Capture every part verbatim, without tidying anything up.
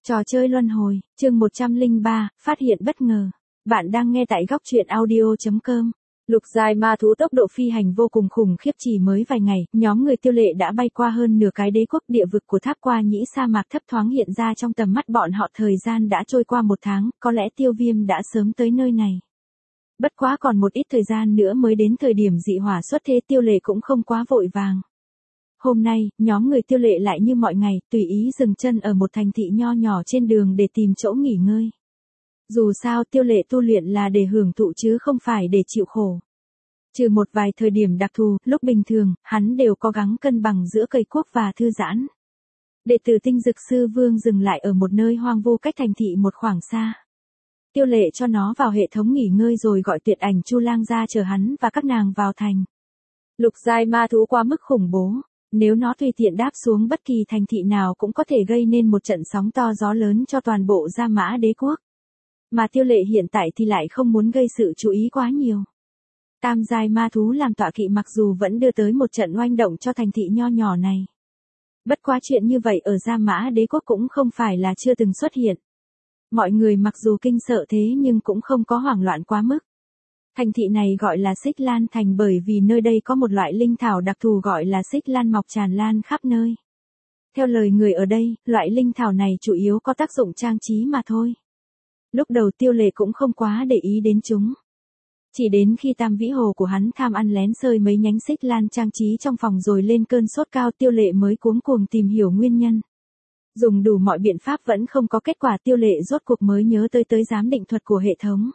Trò chơi luân hồi, chương một trăm lẻ ba, phát hiện bất ngờ. Bạn đang nghe tại góc truyện audio chấm com. Lục giai ma thú tốc độ phi hành vô cùng khủng khiếp, chỉ mới vài ngày, nhóm người Tiêu Lệ đã bay qua hơn nửa cái đế quốc. Địa vực của Tháp Qua Nhĩ sa mạc thấp thoáng hiện ra trong tầm mắt bọn họ. Thời gian đã trôi qua một tháng, có lẽ Tiêu Viêm đã sớm tới nơi này. Bất quá còn một ít thời gian nữa mới đến thời điểm dị hỏa xuất thế, Tiêu Lệ cũng không quá vội vàng. Hôm nay, nhóm người Tiêu Lệ lại như mọi ngày, tùy ý dừng chân ở một thành thị nho nhỏ trên đường để tìm chỗ nghỉ ngơi. Dù sao Tiêu Lệ tu luyện là để hưởng thụ chứ không phải để chịu khổ. Trừ một vài thời điểm đặc thù, lúc bình thường, hắn đều cố gắng cân bằng giữa cây quốc và thư giãn. Đệ tử Tinh Dực Sư Vương dừng lại ở một nơi hoang vu cách thành thị một khoảng xa. Tiêu Lệ cho nó vào hệ thống nghỉ ngơi rồi gọi Tuyệt Ảnh Chu Lang ra chờ hắn và các nàng vào thành. Lục giai ma thú quá mức khủng bố. Nếu nó tùy tiện đáp xuống bất kỳ thành thị nào cũng có thể gây nên một trận sóng to gió lớn cho toàn bộ Gia Mã Đế quốc. Mà Tiêu Lệ hiện tại thì lại không muốn gây sự chú ý quá nhiều. Tam giai ma thú làm tọa kỵ mặc dù vẫn đưa tới một trận oanh động cho thành thị nho nhỏ này. Bất quá chuyện như vậy ở Gia Mã Đế quốc cũng không phải là chưa từng xuất hiện. Mọi người mặc dù kinh sợ thế nhưng cũng không có hoảng loạn quá mức. Thành thị này gọi là Xích Lan Thành bởi vì nơi đây có một loại linh thảo đặc thù gọi là xích lan mọc tràn lan khắp nơi. Theo lời người ở đây, loại linh thảo này chủ yếu có tác dụng trang trí mà thôi. Lúc đầu Tiêu Lệ cũng không quá để ý đến chúng. Chỉ đến khi Tam Vĩ Hồ của hắn tham ăn lén sơi mấy nhánh xích lan trang trí trong phòng rồi lên cơn sốt cao, Tiêu Lệ mới cuống cuồng tìm hiểu nguyên nhân. Dùng đủ mọi biện pháp vẫn không có kết quả, Tiêu Lệ rốt cuộc mới nhớ tới tới giám định thuật của hệ thống.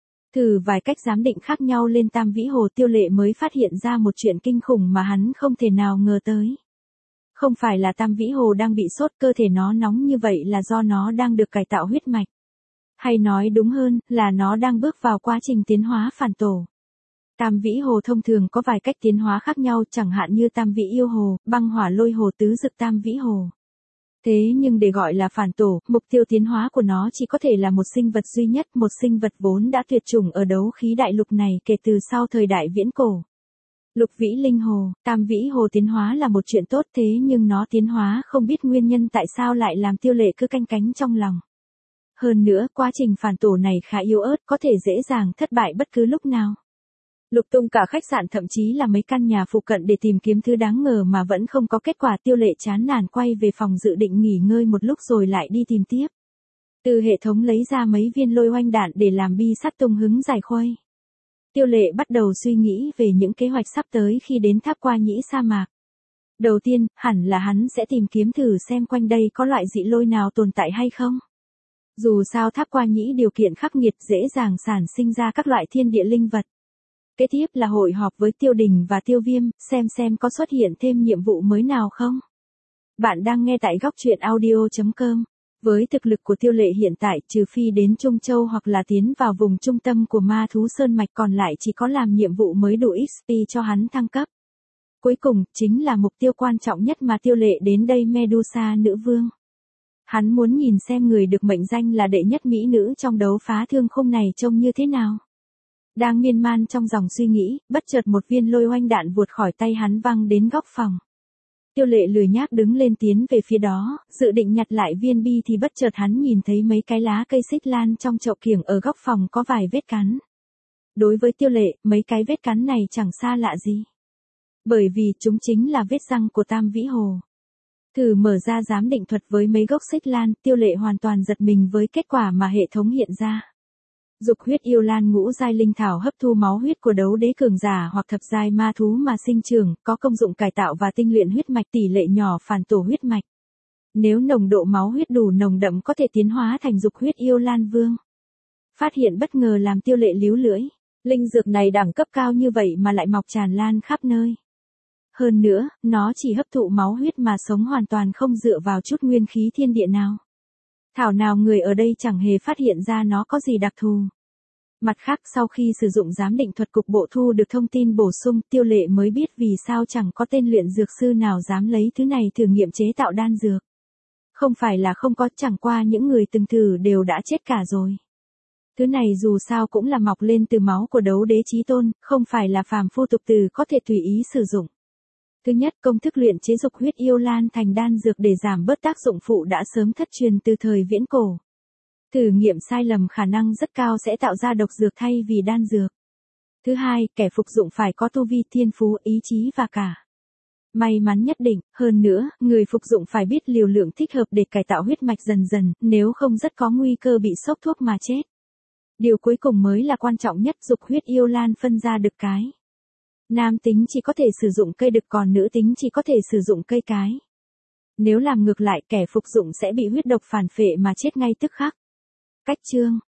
Thử vài cách giám định khác nhau lên Tam Vĩ Hồ, Tiêu Lệ mới phát hiện ra một chuyện kinh khủng mà hắn không thể nào ngờ tới. Không phải là Tam Vĩ Hồ đang bị sốt, cơ thể nó nóng như vậy là do nó đang được cải tạo huyết mạch. Hay nói đúng hơn, là nó đang bước vào quá trình tiến hóa phản tổ. Tam Vĩ Hồ thông thường có vài cách tiến hóa khác nhau, chẳng hạn như Tam Vĩ Yêu Hồ, Băng Hỏa Lôi Hồ, Tứ Dực Tam Vĩ Hồ. Thế nhưng để gọi là phản tổ, mục tiêu tiến hóa của nó chỉ có thể là một sinh vật duy nhất, một sinh vật vốn đã tuyệt chủng ở đấu khí đại lục này kể từ sau thời đại viễn cổ. Lục Vĩ Linh Hồ, Tam Vĩ Hồ tiến hóa là một chuyện tốt, thế nhưng nó tiến hóa không biết nguyên nhân tại sao lại làm Tiêu Lệ cứ canh cánh trong lòng. Hơn nữa, quá trình phản tổ này khá yếu ớt, có thể dễ dàng thất bại bất cứ lúc nào. Lục tung cả khách sạn thậm chí là mấy căn nhà phụ cận để tìm kiếm thứ đáng ngờ mà vẫn không có kết quả. Tiêu Lệ chán nản quay về phòng dự định nghỉ ngơi một lúc rồi lại đi tìm tiếp. Từ hệ thống lấy ra mấy viên lôi oanh đạn để làm bi sắt tung hứng giải khuây. Tiêu Lệ bắt đầu suy nghĩ về những kế hoạch sắp tới khi đến Tháp Qua Nhĩ sa mạc. Đầu tiên, hẳn là hắn sẽ tìm kiếm thử xem quanh đây có loại dị lôi nào tồn tại hay không. Dù sao Tháp Qua Nhĩ điều kiện khắc nghiệt, dễ dàng sản sinh ra các loại thiên địa linh vật. Kế tiếp là hội họp với Tiêu Đình và Tiêu Viêm, xem xem có xuất hiện thêm nhiệm vụ mới nào không. Bạn đang nghe tại góc truyện audio chấm com. Với thực lực của Tiêu Lệ hiện tại, trừ phi đến Trung Châu hoặc là tiến vào vùng trung tâm của ma thú sơn mạch, còn lại chỉ có làm nhiệm vụ mới đủ ích pê cho hắn thăng cấp. Cuối cùng, chính là mục tiêu quan trọng nhất mà Tiêu Lệ đến đây, Medusa nữ vương. Hắn muốn nhìn xem người được mệnh danh là đệ nhất mỹ nữ trong đấu phá thương khung này trông như thế nào. Đang miên man trong dòng suy nghĩ, bất chợt một viên lôi oanh đạn vụt khỏi tay hắn văng đến góc phòng. Tiêu Lệ lười nhác đứng lên tiến về phía đó, dự định nhặt lại viên bi thì bất chợt hắn nhìn thấy mấy cái lá cây xích lan trong chậu kiểng ở góc phòng có vài vết cắn. Đối với Tiêu Lệ, mấy cái vết cắn này chẳng xa lạ gì. Bởi vì chúng chính là vết răng của Tam Vĩ Hồ. Thử mở ra giám định thuật với mấy gốc xích lan, Tiêu Lệ hoàn toàn giật mình với kết quả mà hệ thống hiện ra. Dục huyết yêu lan ngũ giai linh thảo hấp thu máu huyết của đấu đế cường giả hoặc thập giai ma thú mà sinh trưởng, có công dụng cải tạo và tinh luyện huyết mạch, tỷ lệ nhỏ phản tổ huyết mạch. Nếu nồng độ máu huyết đủ nồng đậm có thể tiến hóa thành dục huyết yêu lan vương. Phát hiện bất ngờ làm Tiêu Lệ líu lưỡi, linh dược này đẳng cấp cao như vậy mà lại mọc tràn lan khắp nơi. Hơn nữa, nó chỉ hấp thụ máu huyết mà sống, hoàn toàn không dựa vào chút nguyên khí thiên địa nào. Thảo nào người ở đây chẳng hề phát hiện ra nó có gì đặc thù. Mặt khác, sau khi sử dụng giám định thuật cục bộ thu được thông tin bổ sung, Tiêu Lệ mới biết vì sao chẳng có tên luyện dược sư nào dám lấy thứ này thử nghiệm chế tạo đan dược. Không phải là không có, chẳng qua những người từng thử đều đã chết cả rồi. Thứ này dù sao cũng là mọc lên từ máu của đấu đế chí tôn, không phải là phàm phu tục tử có thể tùy ý sử dụng. Thứ nhất, công thức luyện chế dục huyết yêu lan thành đan dược để giảm bớt tác dụng phụ đã sớm thất truyền từ thời viễn cổ. Thử nghiệm sai lầm khả năng rất cao sẽ tạo ra độc dược thay vì đan dược. Thứ hai, kẻ phục dụng phải có tu vi, thiên phú, ý chí và cả may mắn nhất định. Hơn nữa, người phục dụng phải biết liều lượng thích hợp để cải tạo huyết mạch dần dần, nếu không rất có nguy cơ bị sốc thuốc mà chết. Điều cuối cùng mới là quan trọng nhất, dục huyết yêu lan phân ra đực cái. Nam tính chỉ có thể sử dụng cây đực còn nữ tính chỉ có thể sử dụng cây cái. Nếu làm ngược lại, kẻ phục dụng sẽ bị huyết độc phản phệ mà chết ngay tức khắc. Cách chương